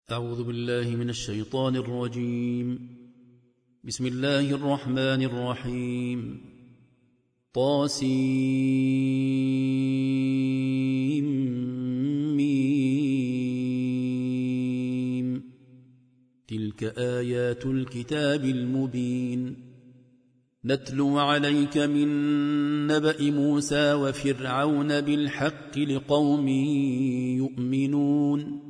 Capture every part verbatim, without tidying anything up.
أعوذ بالله من الشيطان الرجيم. بسم الله الرحمن الرحيم. طاسيم. تلك آيات الكتاب المبين. نتلو عليك من نبأ موسى وفرعون بالحق لقوم يؤمنون.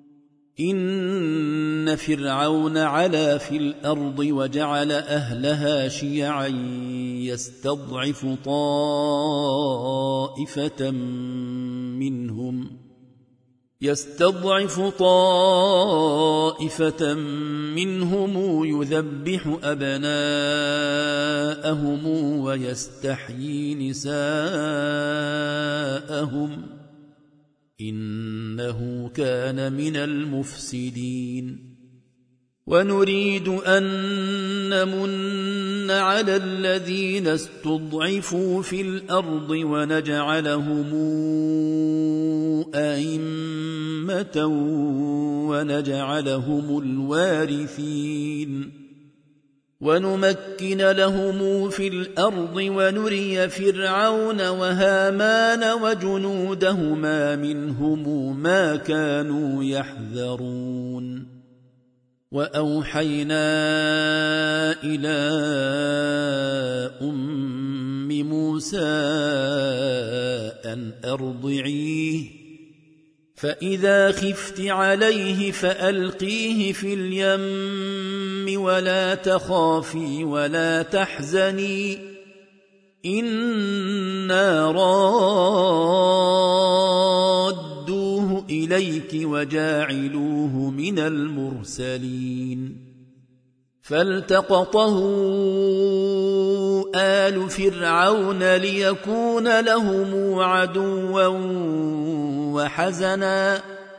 إن فرعون علا في الأرض وجعل أهلها شيعا يستضعف طائفة منهم يستضعف طائفة منهم يذبح أبناءهم ويستحيي نساءهم إنه كان من المفسدين. ونريد أن نمن على الذين استضعفوا في الأرض ونجعلهم أئمة ونجعلهم الوارثين ونمكن لهم في الأرض ونري فرعون وهامان وجنودهما منهم ما كانوا يحذرون. وأوحينا إلى أم موسى أن أرضعيه فإذا خفت عليه فألقيه في اليم ولا تخافي ولا تحزني إنا رادوه إليك وجاعلوه من المرسلين. فالتقطه آل فرعون ليكون لهم عدوا وحزنا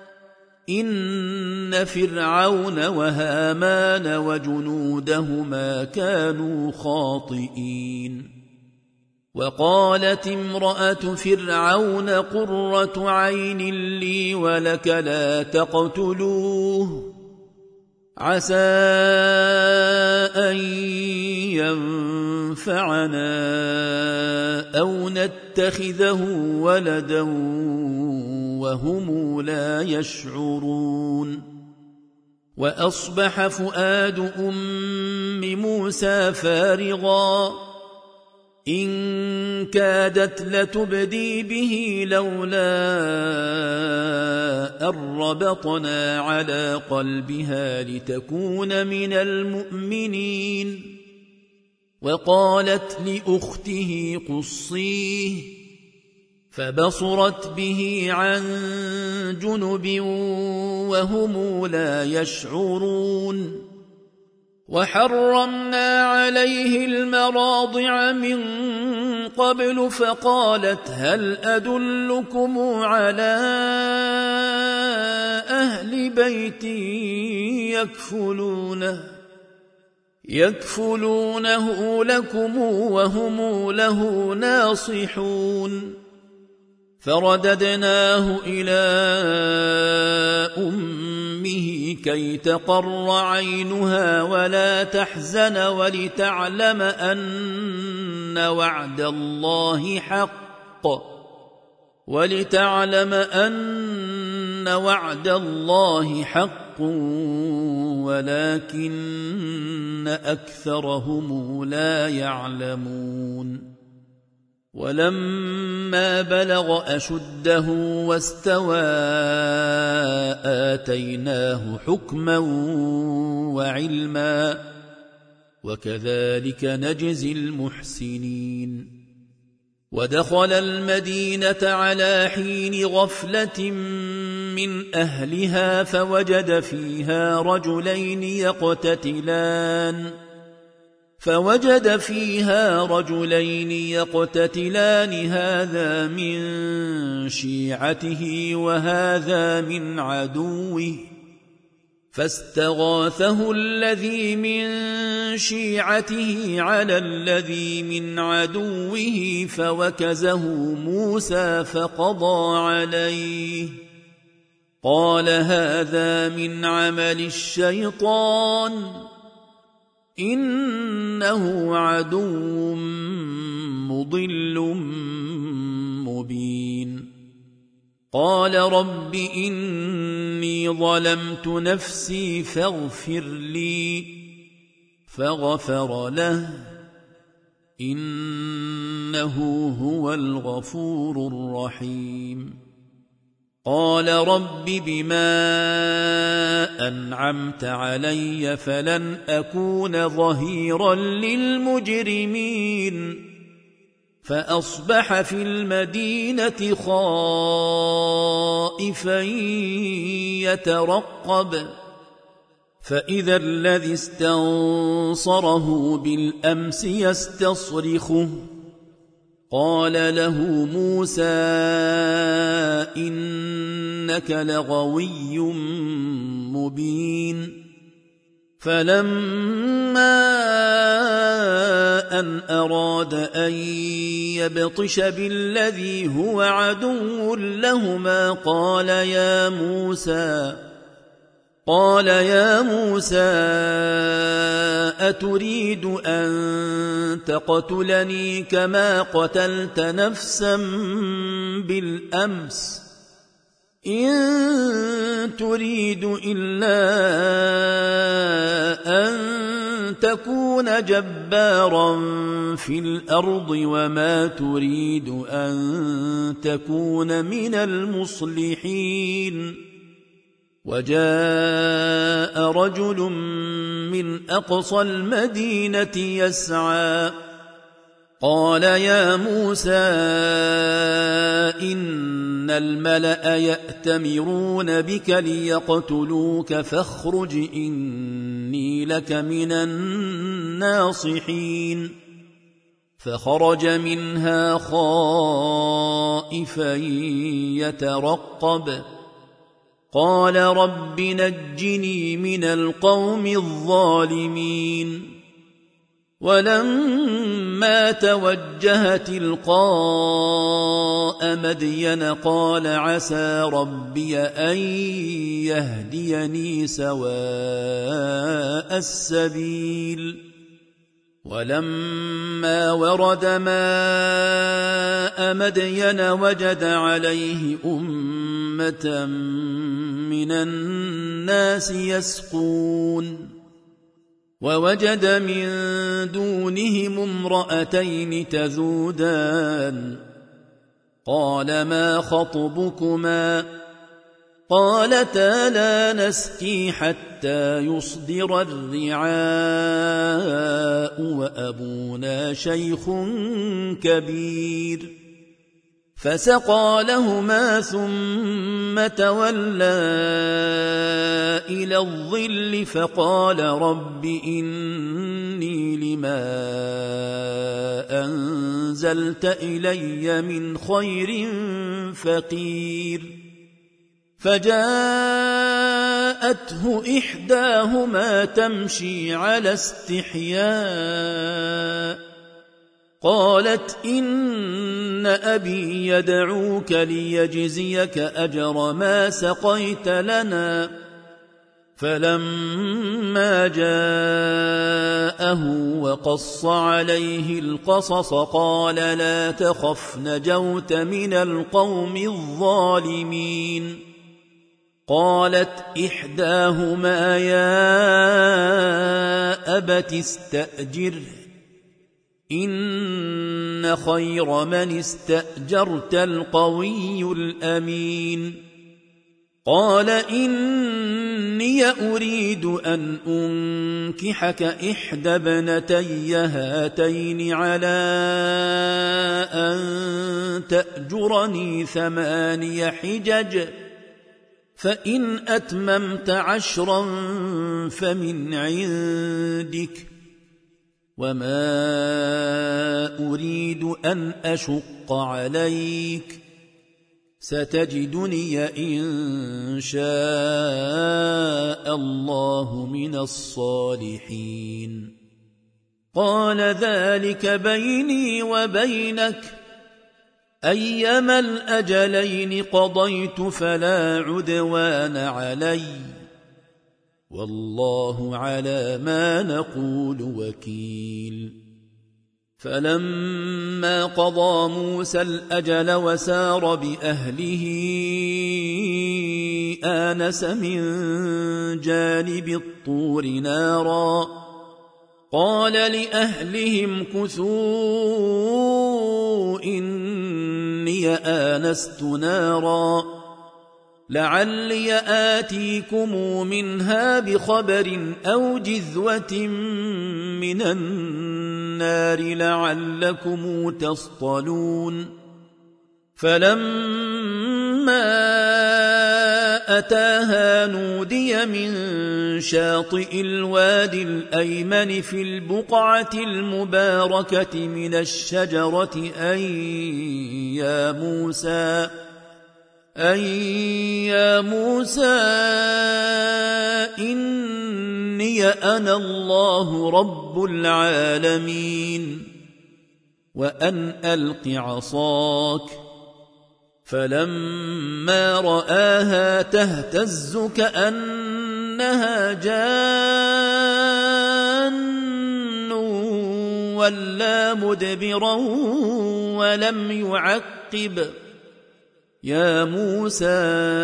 إن فرعون وهامان وجنودهما كانوا خاطئين. وقالت امرأة فرعون قرة عين لي ولك لا تقتلوه عسى أن ينفعنا أو نتخذه ولدا وهم لا يشعرون. وأصبح فؤاد أم موسى فارغا إن كادت لتبدي به لولا أن ربطنا على قلبها لتكون من المؤمنين. وقالت لأخته قصيه فبصرت به عن جنب وهم لا يشعرون. وحرمنا عليه المراضع من قبل فقالت هل أدلكم على أهل بيت يكفلونه يكفلونه لكم وهم له ناصحون. فرددناه إلى أمه كي تقر عينها ولا تحزن ولتعلم أن وعد الله حق ولتعلم أن وعد الله حق ولكن أكثرهم لا يعلمون. ولما بلغ أشده واستوى آتيناه حكما وعلما وكذلك نجزي المحسنين. ودخل المدينة على حين غفلة من أهلها فوجد فيها رجلين يقتتلان فوجد فيها رجلين يقتتلان هذا من شيعته وهذا من عدوه فاستغاثه الذي من شيعته على الذي من عدوه فوكزه موسى فقضى عليه قال هذا من عمل الشيطان إنه عدو مضل مبين قال رب إني ظلمت نفسي فاغفر لي فغفر له إنه هو الغفور الرحيم قال رب بما أنعمت علي فلن أكون ظهيرا للمجرمين فأصبح في المدينة خائفا يترقب فإذا الذي استنصره بالأمس يستصرخه قال له موسى إنك لغوي مبين فلما أن أراد أن يبطش بالذي هو عدو لهما قال يا موسى قال يا موسى أتريد أن تقتلني كما قتلت نفسا بالأمس إن تريد إلا أن تكون جبارا في الأرض وما تريد أن تكون من المصلحين وجاء رجل من أقصى المدينة يسعى قال يا موسى إن الملأ يأتمرون بك ليقتلوك فاخرج إني لك من الناصحين فخرج منها خائفا يترقب قال رب نجني من القوم الظالمين ولما توجه تلقاء مدين قال عسى ربي أن يهديني سواء السبيل ولما ورد ماء مدين وجد عليه أمة من الناس يسقون ووجد من دونهم امرأتين تذودان قال ما خطبكما قالتا لا نسقي حتى يصدر الرعاء وأبونا شيخ كبير فسقى لهما ثم تولى إلى الظل فقال رب إني لما أنزلت إلي من خير فقير فجاءته إحداهما تمشي على استحياء قالت إن أبي يدعوك ليجزيك أجر ما سقيت لنا فلما جاءه وقص عليه القصص قال لا تخف نجوت من القوم الظالمين قالت إحداهما يا أبت استأجره إن خير من استأجرت القوي الأمين قال إني أريد أن أنكحك إحدى ابنتي هاتين على أن تأجرني ثماني حجج فإن أتممت عشرا فمن عندك وما أريد أن أشق عليك ستجدني إن شاء الله من الصالحين قال ذلك بيني وبينك أيما الأجلين قضيت فلا عدوان علي والله على ما نقول وكيل. فلما قضى موسى الأجل وسار بأهله آنس من جانب الطور نارا قال لأهلهم كثوا إني آنست نارا لعلي آتيكم منها بخبر أو جذوة من النار لعلكم تصطلون. فلما أتاها نودي من شاطئ الوادي الأيمن في البقعة المباركة من الشجرة أن يا موسى أن يا موسى إني أنا الله رب العالمين وأن ألق عصاك. فلما رآها تهتز كأنها جان ولا مدبرا ولم يعقب يا موسى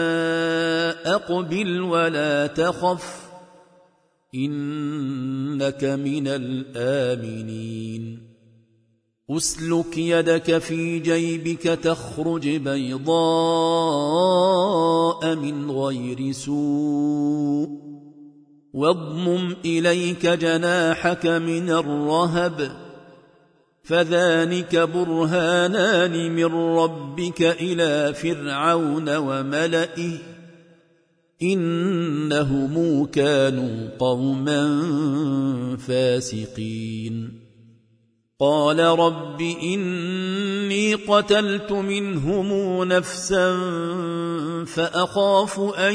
أقبل ولا تخف إنك من الآمنين. أسلك يدك في جيبك تخرج بيضاء من غير سوء واضمم إليك جناحك من الرهب فذلك برهانان من ربك إلى فرعون وملئه إنهم كانوا قوما فاسقين. قال رب إني قتلت منهم نفسا فأخاف أن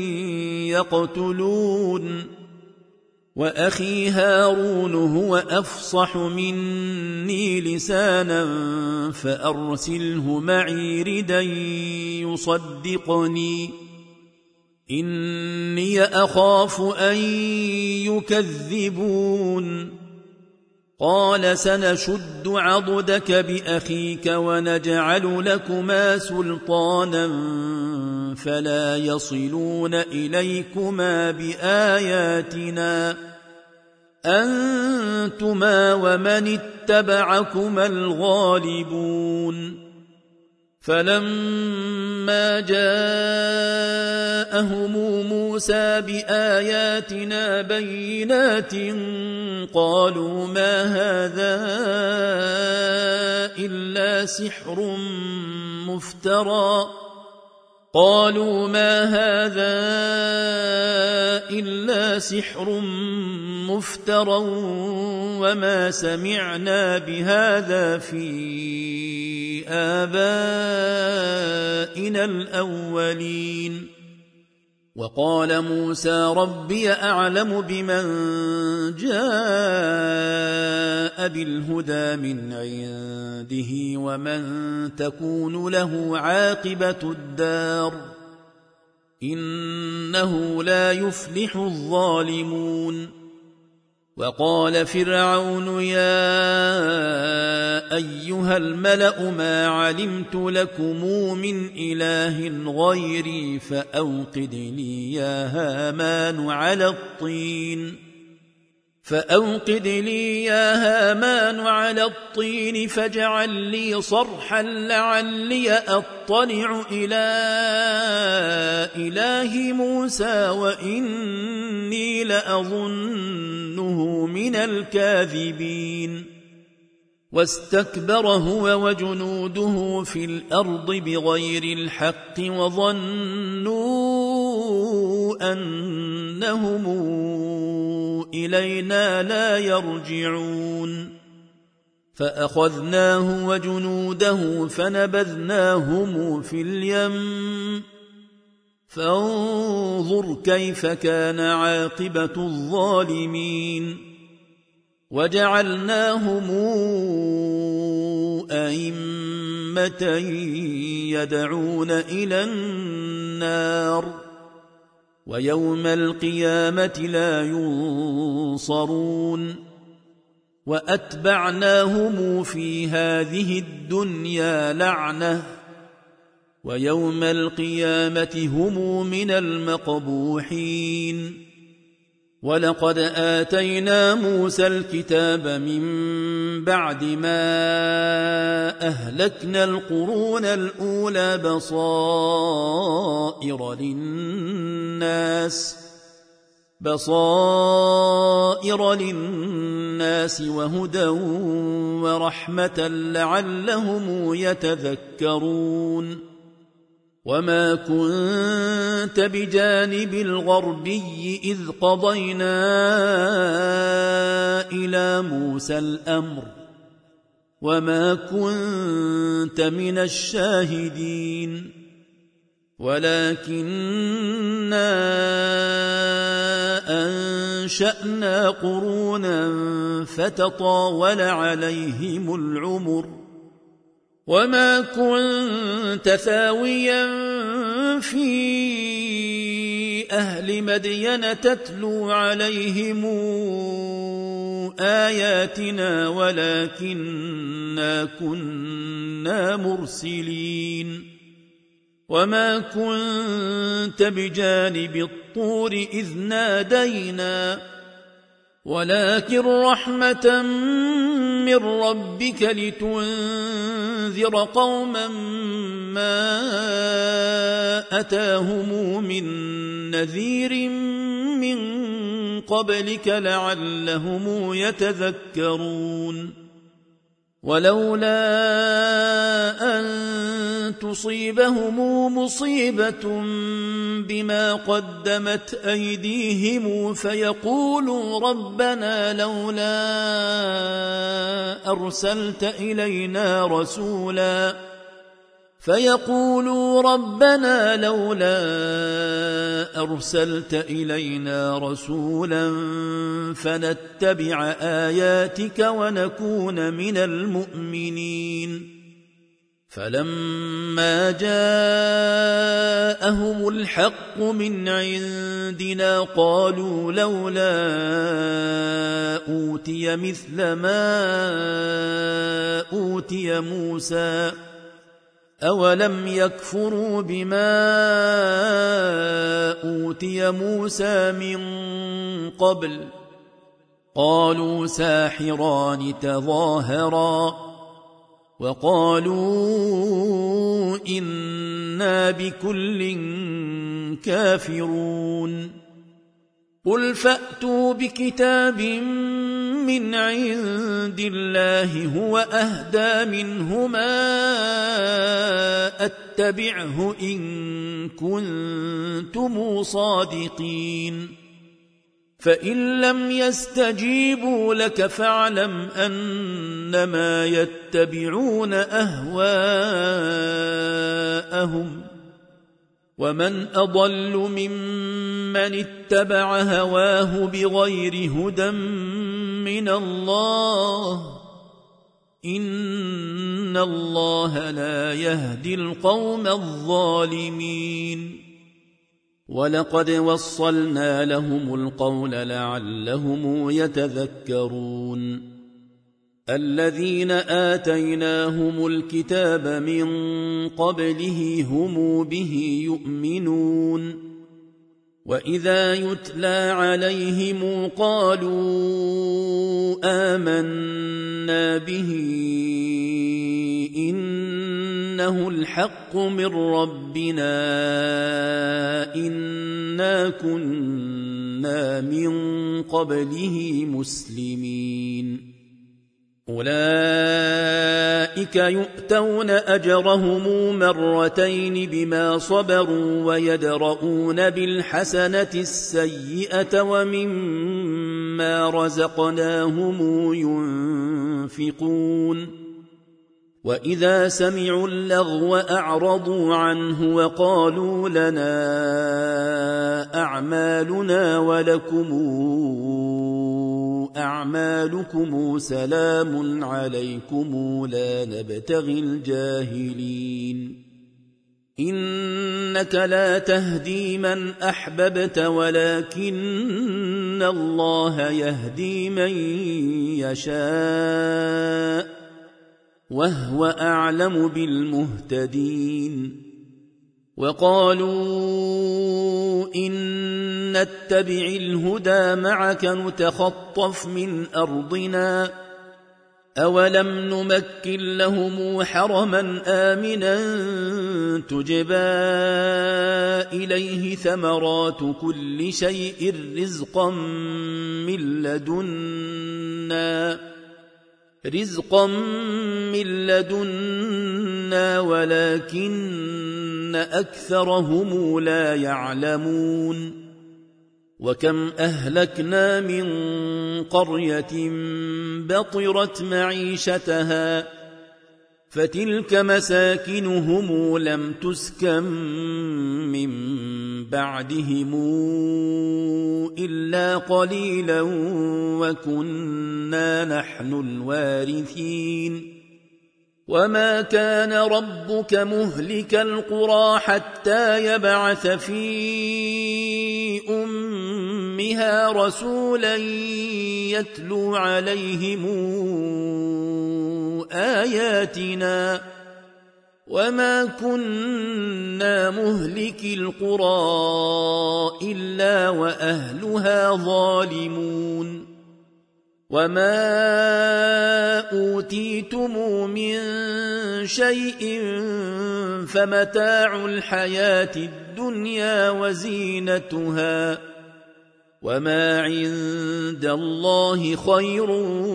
يقتلون وأخي هارون هو أفصح مني لسانا فأرسله معي ردا يصدقني إني أخاف أن يكذبون. قال سنشد عضدك بأخيك ونجعل لكما سلطانا فلا يصلون إليكما بآياتنا أنتما ومن اتبعكما الغالبون. فلما جاءهم موسى بآياتنا بينات قالوا ما هذا إلا سحر مفترى قالوا ما هذا إلا سحر مفترى وما سمعنا بهذا في آبائنا الأولين. وقال موسى ربي أعلم بمن جاء بالهدى من عنده ومن تكون له عاقبة الدار إنه لا يفلح الظالمون. وقال فرعون يا أيها الملأ ما علمت لكم من إله غيري فأوقد لي يا هامان على الطين فأوقد لي يا هامان على الطين فاجعل لي صرحا لعلي أطلع إلى إله موسى وإني لأظنه من الكاذبين. واستكبر هو وجنوده في الأرض بغير الحق وظنوا أنهم إلينا لا يرجعون. فأخذناه وجنوده فنبذناهم في اليم فانظر كيف كان عاقبة الظالمين. وجعلناهم أئمة يدعون إلى النار ويوم القيامة لا ينصرون وأتبعناهم في هذه الدنيا لعنة ويوم القيامة هم من المقبوحين ولقد آتينا موسى الكتاب من بعد ما أهلكنا القرون الأولى بصائر للناس بصائر للناس وهدى ورحمة لعلهم يتذكرون وما كنت بجانب الغربي إذ قضينا إلى موسى الأمر وما كنت من الشاهدين ولكننا أنشأنا قرونا فتطاول عليهم العمر وما كنت ثاويا في أهل مدين تتلو عليهم آياتنا ولكننا كنا مرسلين وما كنت بجانب الطور إذ نادينا ولكن رحمة من ربك لتنذر قوما ما أتاهم من نذير من قبلك لعلهم يتذكرون ولولا أن تصيبهم مصيبة بما قدمت أيديهم فيقولوا ربنا لولا أرسلت إلينا رسولا فيقولوا ربنا لولا أرسلت إلينا رسولا فنتبع آياتك ونكون من المؤمنين فلما جاءهم الحق من عندنا قالوا لولا أوتي مثل ما أوتي موسى أولم يكفروا بما أوتي موسى من قبل قالوا ساحران تظاهرا وقالوا إنا بكل كافرون قل فأتوا بكتاب من عند الله هو أهدى منهما أتبعه إن كنتم صادقين فإن لم يستجيبوا لك فاعلم أنما يتبعون أهواءهم ومن أضل ممن اتبع هواه بغير هدى من الله إن الله لا يهدي القوم الظالمين ولقد وصلنا لهم القول لعلهم يتذكرون الذين آتيناهم الكتاب من قبله هم به يؤمنون وإذا يتلى عليهم قالوا آمنا به إنه الحق من ربنا إنا كنا من قبله مسلمين أولئك يؤتون أجرهم مرتين بما صبروا ويدرؤون بالحسنة السيئة ومما رزقناهم ينفقون وإذا سمعوا اللغو أعرضوا عنه وقالوا لنا أعمالنا ولكم أعمالكم سلام عليكم لا نبتغي الجاهلين إنك لا تهدي من أحببت ولكن الله يهدي من يشاء وهو أعلم بالمهتدين وقالوا إن نتبع الهدى معك نتخطف من أرضنا أولم نمكن لهم حرما آمنا تجبى إليه ثمرات كل شيء رزقا من لدنا رزقا من لدنا ولكن أكثرهم لا يعلمون وكم أهلكنا من قرية بطرت معيشتها فتلك مساكنهم لم تسكن من بعدهم إلا قليلا وكنا نحن الوارثين وما كان ربك مهلك القرى حتى يبعث في أمها رسولا يتلو عليهم آياتنا وما كنا مهلك القرى إلا وأهلها ظالمون وما أوتيتم من شيء فمتاع الحياة الدنيا وزينتها وما عند الله خير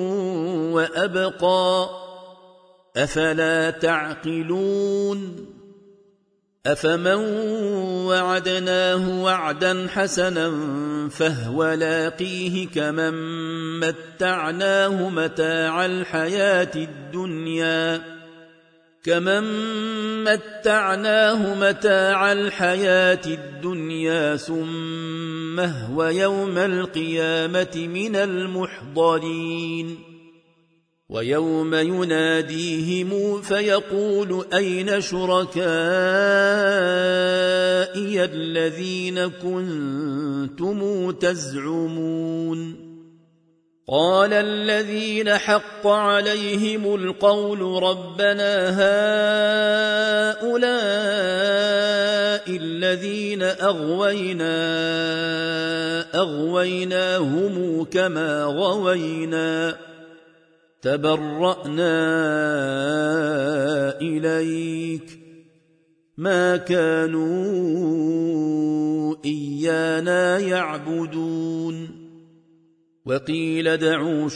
وأبقى أفلا تعقلون أفمن وعدناه وعدا حسنا فهو لاقيه كمن متعناه متاع الحياة الدنيا كمن متعناه متاع الحياة الدنيا ثم هو يوم القيامة من المحضرين ويوم يناديهم فيقول أين شركائي الذين كنتم تزعمون قال الذين حق عليهم القول ربنا هؤلاء الذين أغوينا أغويناهم كما غوينا تبرأنا إليك ما كانوا إيانا يعبدون وقيل ادعوا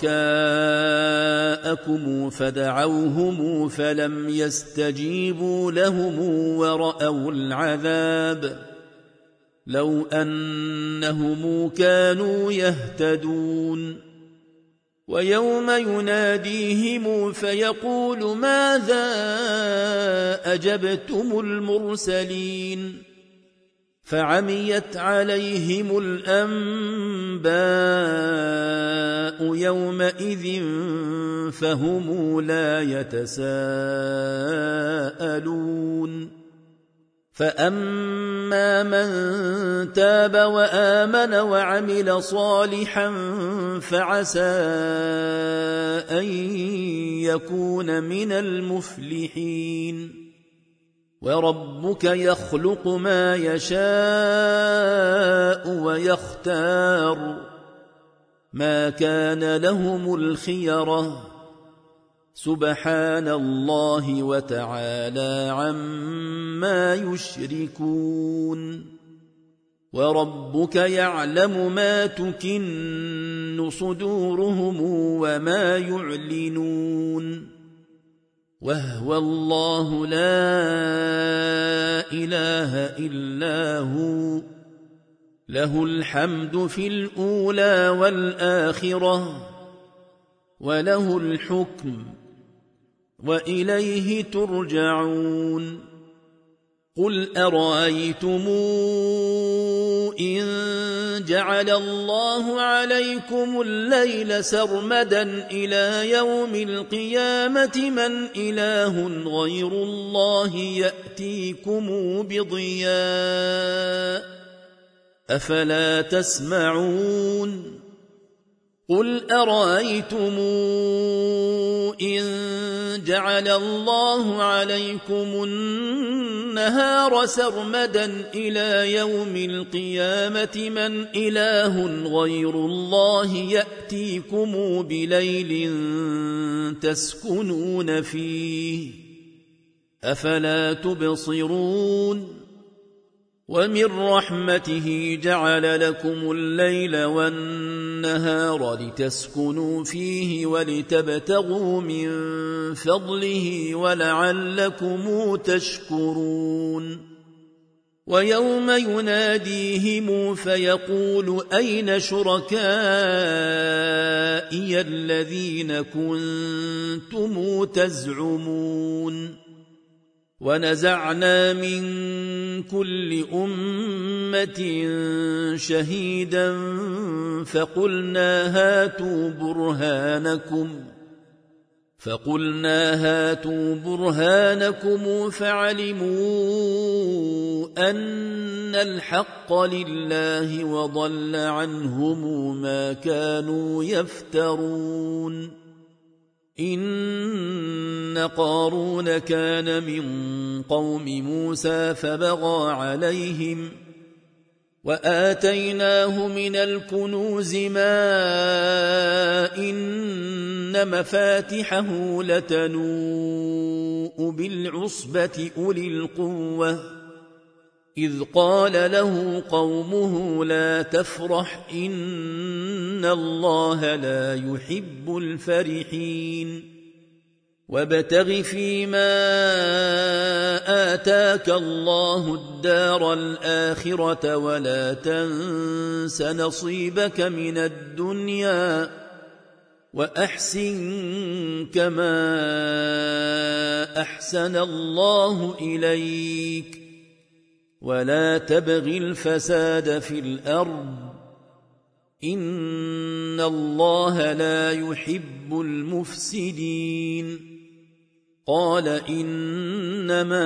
شركاءكم فدعوهم فلم يستجيبوا لهم ورأوا العذاب لو أنهم كانوا يهتدون ويوم يناديهم فيقول ماذا أجبتم المرسلين فعميت عليهم الأنباء يومئذ فهم لا يتساءلون فأما من تاب وآمن وعمل صالحا فعسى أن يكون من المفلحين وربك يخلق ما يشاء ويختار ما كان لهم الخيرة سبحان الله وتعالى عما يشركون وربك يعلم ما تكن صدورهم وما يعلنون وهو الله لا إله إلا هو له الحمد في الأولى والآخرة وله الحكم وإليه ترجعون قل أرأيتم إن جعل الله عليكم الليل سرمدا إلى يوم القيامة من إله غير الله يأتيكم بضياء أفلا تسمعون قل أرأيتم إن جعل الله عليكم النهار سرمدا إلى يوم القيامة من إله غير الله يأتيكم بليل تسكنون فيه أفلا تبصرون ومن رحمته جعل لكم الليل والنهار لتسكنوا فيه ولتبتغوا من فضله ولعلكم تشكرون ويوم يناديهم فيقول أين شركائي الذين كنتم تزعمون ونزعنا من كل أمة شهيدا فقلنا هاتوا برهانكم فقلنا هاتوا برهانكم فعلموا أن الحق لله وضل عنهم ما كانوا يفترون إن قارون كان من قوم موسى فبغى عليهم وآتيناه من الكنوز ما إن مفاتحه لتنوء بالعصبة أولي القوة إذ قال له قومه لا تفرح إن الله لا يحب الفرحين وابتغ فيما آتاك الله الدار الآخرة ولا تنس نصيبك من الدنيا وأحسن كما أحسن الله إليك ولا تبغ الفساد في الأرض إن الله لا يحب المفسدين قال إنما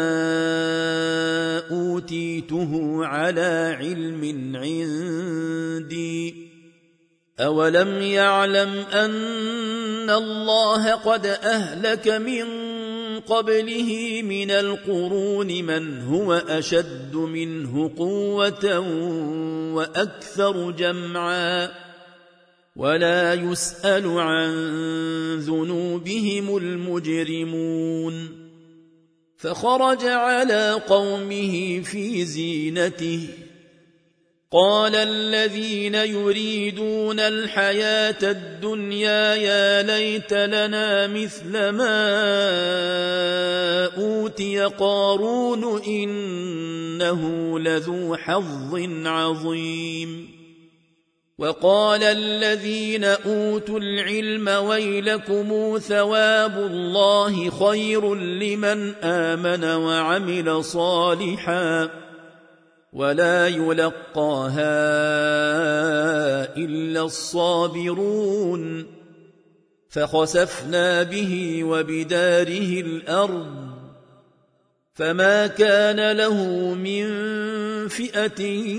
أوتيته على علم عندي أولم يعلم أن الله قد أهلك من قبله من القرون من هو أشد منه قوة وأكثر جمعا ولا يسأل عن ذنوبهم المجرمون فخرج على قومه في زينته قال الذين يريدون الحياة الدنيا يا ليت لنا مثل ما أوتي قارون إنه لذو حظ عظيم وقال الذين أوتوا العلم ويلكم ثواب الله خير لمن آمن وعمل صالحا ولا يلقاها إلا الصابرون فخسفنا به وبداره الأرض فما كان له من فئة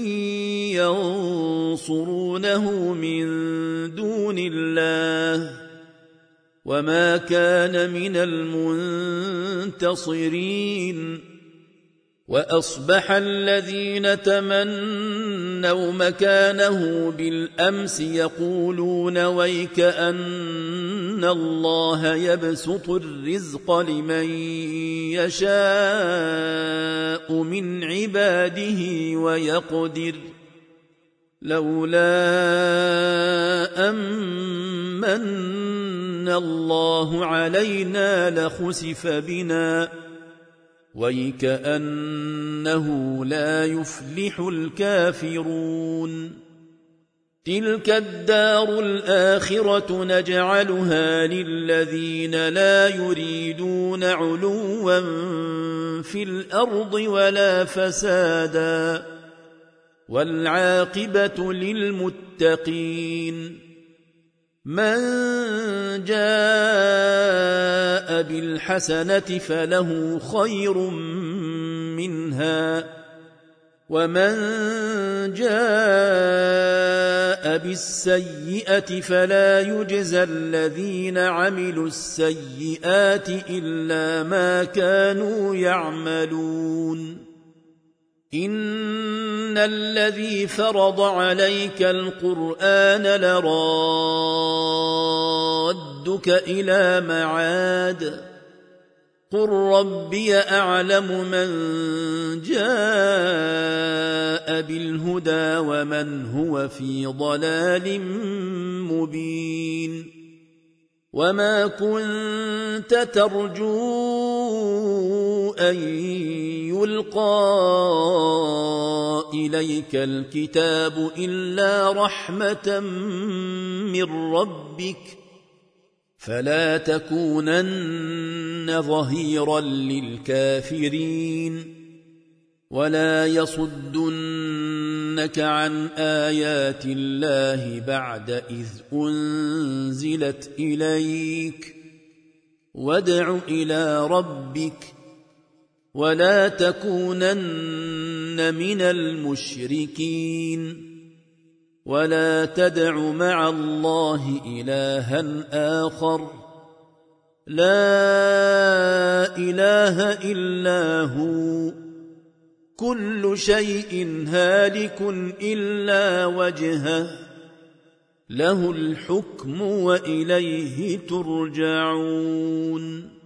ينصرونه من دون الله وما كان من المنتصرين وأصبح الذين تمنوا مكانه بالأمس يقولون ويك أن الله يبسط الرزق لمن يشاء من عباده ويقدر لولا أمن الله علينا لخسف بنا ويكأنه لا يفلح الكافرون تلك الدار الآخرة نجعلها للذين لا يريدون علوا في الأرض ولا فسادا والعاقبة للمتقين من جاء بالحسنة فله خير منها ومن جاء بالسيئة فلا يجزى الذين عملوا السيئات إلا ما كانوا يعملون إن الذي فرض عليك القرآن لرادك إلى معاد قل ربي أعلم من جاء بالهدى ومن هو في ضلال مبين وما كنت ترجو أن يلقى إليك الكتاب إلا رحمة من ربك فلا تكونن ظهيرا للكافرين ولا يصدنك عن آيات الله بعد إذ أنزلت إليك وادع إلى ربك ولا تكونن من المشركين ولا تدع مع الله إلها آخر لا إله إلا هو كل شيء هالك إلا وجهه له الحكم وإليه ترجعون